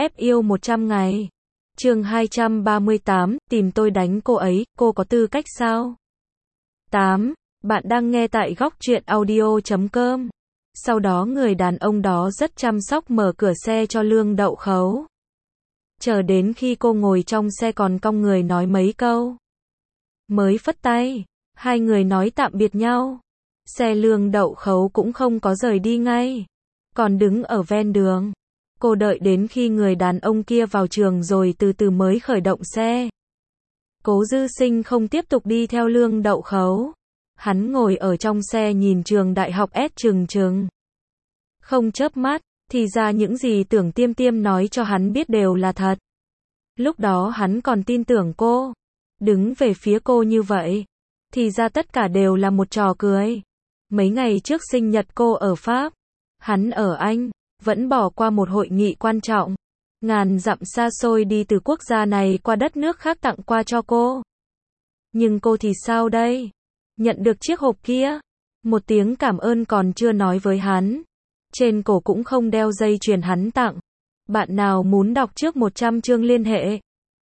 ép yêu 100 ngày. Chương 238, tìm tôi đánh cô ấy, cô có tư cách sao? 8. Bạn đang nghe tại góc truyện audio.com. Sau đó người đàn ông đó rất chăm sóc mở cửa xe cho Lương Đậu Khấu. Chờ đến khi cô ngồi trong xe còn cong người nói mấy câu. Mới phất tay, hai người nói tạm biệt nhau. Xe Lương Đậu Khấu cũng không có rời đi ngay, còn đứng ở ven đường. Cô đợi đến khi người đàn ông kia vào trường rồi từ từ mới khởi động xe. Cố Dư Sinh không tiếp tục đi theo Lương Đậu Khấu. Hắn ngồi ở trong xe nhìn trường đại học S trừng trừng. Không chớp mắt, thì ra những gì Tưởng Tiêm Tiêm nói cho hắn biết đều là thật. Lúc đó hắn còn tin tưởng cô, đứng về phía cô như vậy. Thì ra tất cả đều là một trò cười. Mấy ngày trước sinh nhật cô ở Pháp, hắn ở Anh, vẫn bỏ qua một hội nghị quan trọng. Ngàn dặm xa xôi đi từ quốc gia này qua đất nước khác tặng qua cho cô. Nhưng cô thì sao đây? Nhận được chiếc hộp kia, một tiếng cảm ơn còn chưa nói với hắn. Trên cổ cũng không đeo dây chuyền hắn tặng. Bạn nào muốn đọc trước 100 chương liên hệ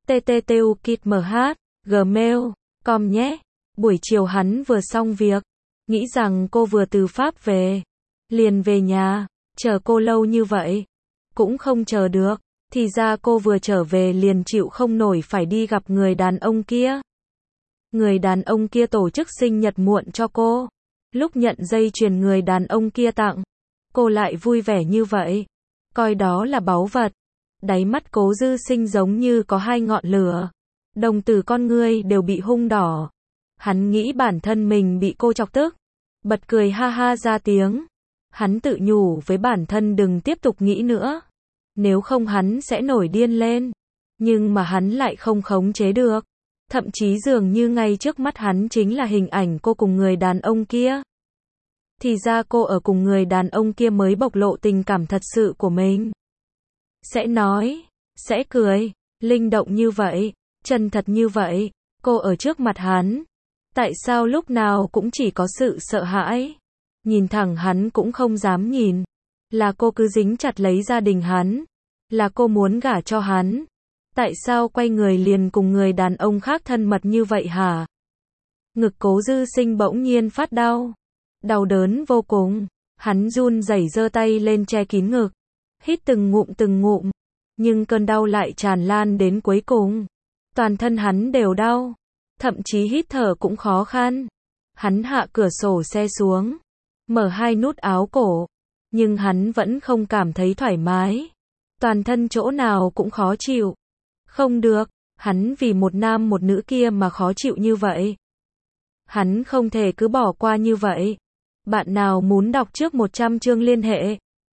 tttukitmh@gmail.com nhé. Buổi chiều hắn vừa xong việc, nghĩ rằng cô vừa từ Pháp về, liền về nhà, chờ cô lâu như vậy, cũng không chờ được. Thì ra cô vừa trở về liền chịu không nổi phải đi gặp người đàn ông kia. Người đàn ông kia tổ chức sinh nhật muộn cho cô. Lúc nhận dây chuyền người đàn ông kia tặng, cô lại vui vẻ như vậy, coi đó là báu vật. Đáy mắt Cố Dư Sinh giống như có hai ngọn lửa, đồng tử con ngươi đều bị hung đỏ. Hắn nghĩ bản thân mình bị cô chọc tức, bật cười ha ha ra tiếng. Hắn tự nhủ với bản thân đừng tiếp tục nghĩ nữa, nếu không hắn sẽ nổi điên lên. Nhưng mà hắn lại không khống chế được. Thậm chí dường như ngay trước mắt hắn chính là hình ảnh cô cùng người đàn ông kia. Thì ra cô ở cùng người đàn ông kia mới bộc lộ tình cảm thật sự của mình. Sẽ nói, sẽ cười, linh động như vậy, chân thật như vậy. Cô ở trước mặt hắn, tại sao lúc nào cũng chỉ có sự sợ hãi? Nhìn thẳng hắn cũng không dám nhìn. Là cô cứ dính chặt lấy gia đình hắn. Là cô muốn gả cho hắn. Tại sao quay người liền cùng người đàn ông khác thân mật như vậy hả? Ngực Cố Dư Sinh bỗng nhiên phát đau. Đau đớn vô cùng. Hắn run rẩy giơ tay lên che kín ngực. Hít từng ngụm. Nhưng cơn đau lại tràn lan đến cuối cùng. Toàn thân hắn đều đau. Thậm chí hít thở cũng khó khăn. Hắn hạ cửa sổ xe xuống, mở hai nút áo cổ. Nhưng hắn vẫn không cảm thấy thoải mái. Toàn thân chỗ nào cũng khó chịu. Không được, hắn vì một nam một nữ kia mà khó chịu như vậy. Hắn không thể cứ bỏ qua như vậy. Bạn nào muốn đọc trước 100 chương liên hệ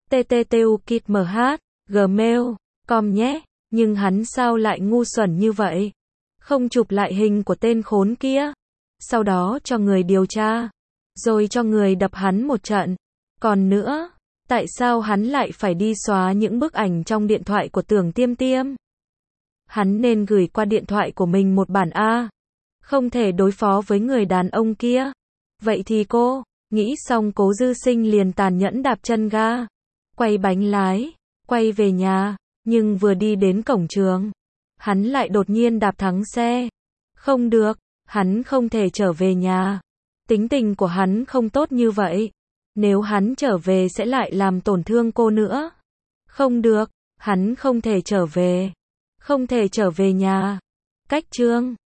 tttukitmh@gmail.com nhé. Nhưng hắn sao lại ngu xuẩn như vậy? Không chụp lại hình của tên khốn kia, sau đó cho người điều tra, rồi cho người đập hắn một trận. Còn nữa, tại sao hắn lại phải đi xóa những bức ảnh trong điện thoại của Tưởng Tiêm Tiêm? Hắn nên gửi qua điện thoại của mình một bản A. Không thể đối phó với người đàn ông kia. Vậy thì cô, nghĩ xong Cố Dư Sinh liền tàn nhẫn đạp chân ga, quay bánh lái, quay về nhà. Nhưng vừa đi đến cổng trường, hắn lại đột nhiên đạp thắng xe. Không được, hắn không thể trở về nhà. Tính tình của hắn không tốt như vậy. Nếu hắn trở về sẽ lại làm tổn thương cô nữa. Không được, hắn không thể trở về. Không thể trở về nhà. Cách chương